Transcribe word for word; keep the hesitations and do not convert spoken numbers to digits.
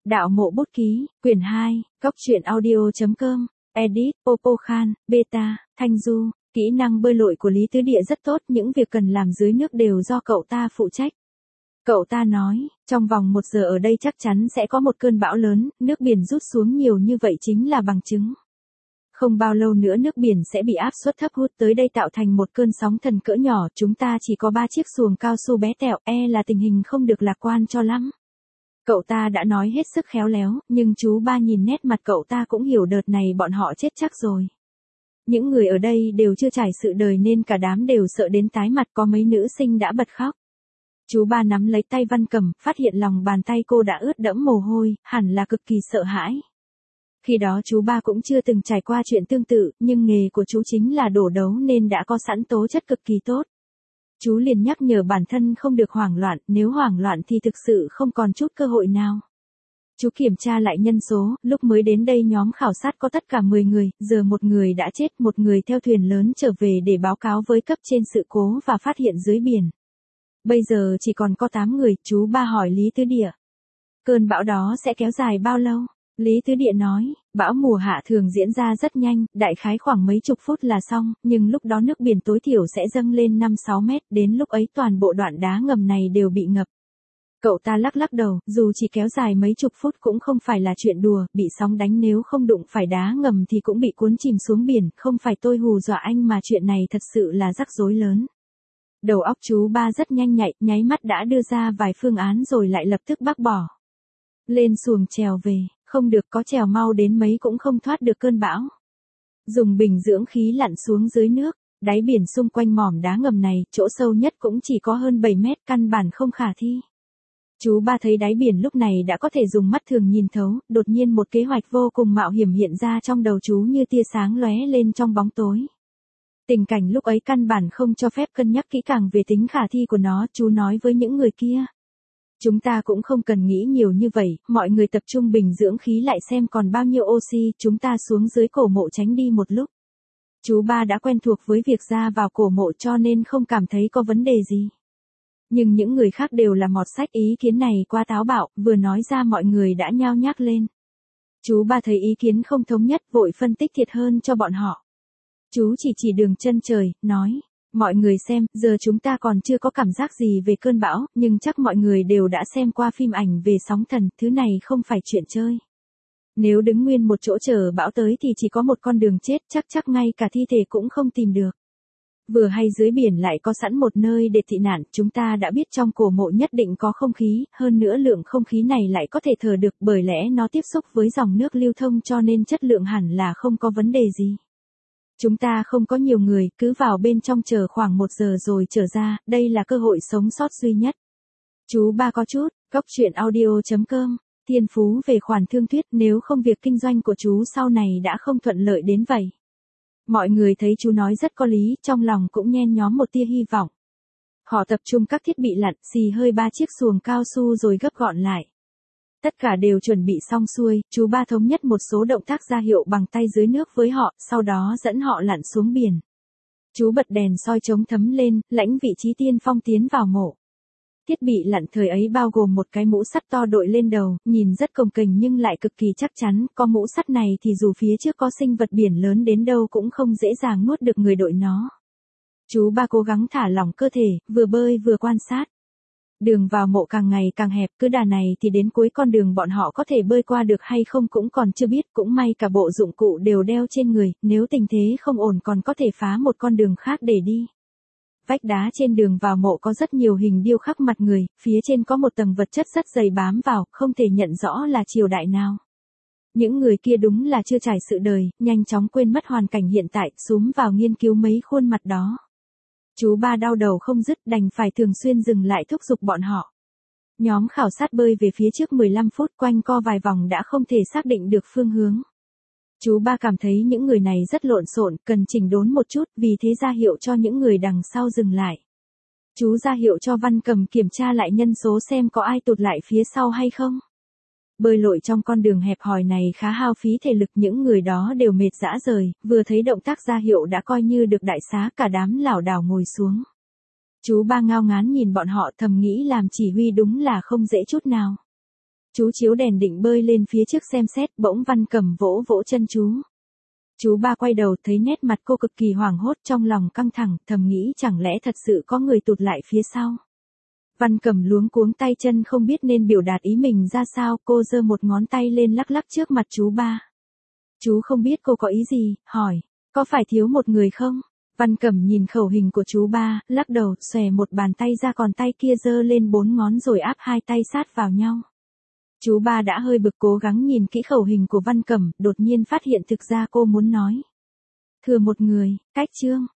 Đạo mộ bút ký, quyển hai, Cóc truyện audio.com, edit, Popo Khan, beta, Thanh Du, kỹ năng bơi lội của Lý Tứ Địa rất tốt, những việc cần làm dưới nước đều do cậu ta phụ trách. Cậu ta nói, trong vòng một giờ ở đây chắc chắn sẽ có một cơn bão lớn, nước biển rút xuống nhiều như vậy chính là bằng chứng. Không bao lâu nữa nước biển sẽ bị áp suất thấp hút tới đây tạo thành một cơn sóng thần cỡ nhỏ, chúng ta chỉ có ba chiếc xuồng cao su bé tẹo, e là tình hình không được lạc quan cho lắm. Cậu ta đã nói hết sức khéo léo, nhưng chú ba nhìn nét mặt cậu ta cũng hiểu đợt này bọn họ chết chắc rồi. Những người ở đây đều chưa trải sự đời nên cả đám đều sợ đến tái mặt, có mấy nữ sinh đã bật khóc. Chú ba nắm lấy tay Văn Cẩm, phát hiện lòng bàn tay cô đã ướt đẫm mồ hôi, hẳn là cực kỳ sợ hãi. Khi đó chú ba cũng chưa từng trải qua chuyện tương tự, nhưng nghề của chú chính là đổ đấu nên đã có sẵn tố chất cực kỳ tốt. Chú liền nhắc nhở bản thân không được hoảng loạn, nếu hoảng loạn thì thực sự không còn chút cơ hội nào. Chú kiểm tra lại nhân số, lúc mới đến đây nhóm khảo sát có tất cả mười người, giờ một người đã chết, một người theo thuyền lớn trở về để báo cáo với cấp trên sự cố và phát hiện dưới biển. Bây giờ chỉ còn có tám người, chú ba hỏi Lý Tứ Địa. Cơn bão đó sẽ kéo dài bao lâu? Lý Tứ Địa nói, bão mùa hạ thường diễn ra rất nhanh, đại khái khoảng mấy chục phút là xong, nhưng lúc đó nước biển tối thiểu sẽ dâng lên năm sáu mét, đến lúc ấy toàn bộ đoạn đá ngầm này đều bị ngập. Cậu ta lắc lắc đầu, dù chỉ kéo dài mấy chục phút cũng không phải là chuyện đùa, bị sóng đánh nếu không đụng phải đá ngầm thì cũng bị cuốn chìm xuống biển, không phải tôi hù dọa anh mà chuyện này thật sự là rắc rối lớn. Đầu óc chú ba rất nhanh nhạy, nháy mắt đã đưa ra vài phương án rồi lại lập tức bác bỏ. Lên xuồng trèo về, không được, có trèo mau đến mấy cũng không thoát được cơn bão. Dùng bình dưỡng khí lặn xuống dưới nước, đáy biển xung quanh mỏm đá ngầm này, chỗ sâu nhất cũng chỉ có hơn bảy mét, căn bản không khả thi. Chú ba thấy đáy biển lúc này đã có thể dùng mắt thường nhìn thấu, đột nhiên một kế hoạch vô cùng mạo hiểm hiện ra trong đầu chú như tia sáng lóe lên trong bóng tối. Tình cảnh lúc ấy căn bản không cho phép cân nhắc kỹ càng về tính khả thi của nó, chú nói với những người kia. Chúng ta cũng không cần nghĩ nhiều như vậy, mọi người tập trung bình dưỡng khí lại xem còn bao nhiêu oxy, chúng ta xuống dưới cổ mộ tránh đi một lúc. Chú ba đã quen thuộc với việc ra vào cổ mộ cho nên không cảm thấy có vấn đề gì. Nhưng những người khác đều là mọt sách, ý kiến này quá táo bạo, vừa nói ra mọi người đã nhao nhác lên. Chú ba thấy ý kiến không thống nhất, vội phân tích thiệt hơn cho bọn họ. Chú chỉ chỉ đường chân trời, nói, mọi người xem, giờ chúng ta còn chưa có cảm giác gì về cơn bão, nhưng chắc mọi người đều đã xem qua phim ảnh về sóng thần, thứ này không phải chuyện chơi. Nếu đứng nguyên một chỗ chờ bão tới thì chỉ có một con đường chết, chắc chắc ngay cả thi thể cũng không tìm được. Vừa hay dưới biển lại có sẵn một nơi để tị nạn, chúng ta đã biết trong cổ mộ nhất định có không khí, hơn nữa lượng không khí này lại có thể thở được bởi lẽ nó tiếp xúc với dòng nước lưu thông cho nên chất lượng hẳn là không có vấn đề gì. Chúng ta không có nhiều người, cứ vào bên trong chờ khoảng một giờ rồi trở ra, đây là cơ hội sống sót duy nhất. Chú ba có chút, Cóc truyện audio.com, thiên phú về khoản thương thuyết, nếu không việc kinh doanh của chú sau này đã không thuận lợi đến vậy. Mọi người thấy chú nói rất có lý, trong lòng cũng nhen nhóm một tia hy vọng. Họ tập trung các thiết bị lặn, xì hơi ba chiếc xuồng cao su rồi gấp gọn lại. Tất cả đều chuẩn bị xong xuôi, chú ba thống nhất một số động tác ra hiệu bằng tay dưới nước với họ, sau đó dẫn họ lặn xuống biển. Chú bật đèn soi chống thấm lên, lãnh vị trí tiên phong tiến vào mộ. Thiết bị lặn thời ấy bao gồm một cái mũ sắt to đội lên đầu, nhìn rất cồng kềnh nhưng lại cực kỳ chắc chắn, có mũ sắt này thì dù phía trước có sinh vật biển lớn đến đâu cũng không dễ dàng nuốt được người đội nó. Chú ba cố gắng thả lỏng cơ thể, vừa bơi vừa quan sát. Đường vào mộ càng ngày càng hẹp, cứ đà này thì đến cuối con đường bọn họ có thể bơi qua được hay không cũng còn chưa biết, cũng may cả bộ dụng cụ đều đeo trên người, nếu tình thế không ổn còn có thể phá một con đường khác để đi. Vách đá trên đường vào mộ có rất nhiều hình điêu khắc mặt người, phía trên có một tầng vật chất rất dày bám vào, không thể nhận rõ là triều đại nào. Những người kia đúng là chưa trải sự đời, nhanh chóng quên mất hoàn cảnh hiện tại, xúm vào nghiên cứu mấy khuôn mặt đó. Chú ba đau đầu không dứt, đành phải thường xuyên dừng lại thúc giục bọn họ. Nhóm khảo sát bơi về phía trước mười lăm phút, quanh co vài vòng đã không thể xác định được phương hướng. Chú ba cảm thấy những người này rất lộn xộn, cần chỉnh đốn một chút, vì thế ra hiệu cho những người đằng sau dừng lại. Chú ra hiệu cho Văn Cẩm kiểm tra lại nhân số xem có ai tụt lại phía sau hay không. Bơi lội trong con đường hẹp hòi này khá hao phí thể lực, những người đó đều mệt rã rời, vừa thấy động tác ra hiệu đã coi như được đại xá, cả đám lảo đảo ngồi xuống. Chú ba ngao ngán nhìn bọn họ, thầm nghĩ làm chỉ huy đúng là không dễ chút nào. Chú chiếu đèn định bơi lên phía trước xem xét, bỗng Văn Cẩm vỗ vỗ chân chú. Chú ba quay đầu thấy nét mặt cô cực kỳ hoảng hốt, trong lòng căng thẳng, thầm nghĩ chẳng lẽ thật sự có người tụt lại phía sau. Văn Cẩm luống cuống tay chân không biết nên biểu đạt ý mình ra sao, cô giơ một ngón tay lên lắc lắc trước mặt chú ba. Chú không biết cô có ý gì, hỏi, có phải thiếu một người không? Văn Cẩm nhìn khẩu hình của chú ba, lắc đầu, xòe một bàn tay ra còn tay kia giơ lên bốn ngón rồi áp hai tay sát vào nhau. Chú ba đã hơi bực cố gắng nhìn kỹ khẩu hình của Văn Cẩm, đột nhiên phát hiện thực ra cô muốn nói. Thừa một người, cách chương.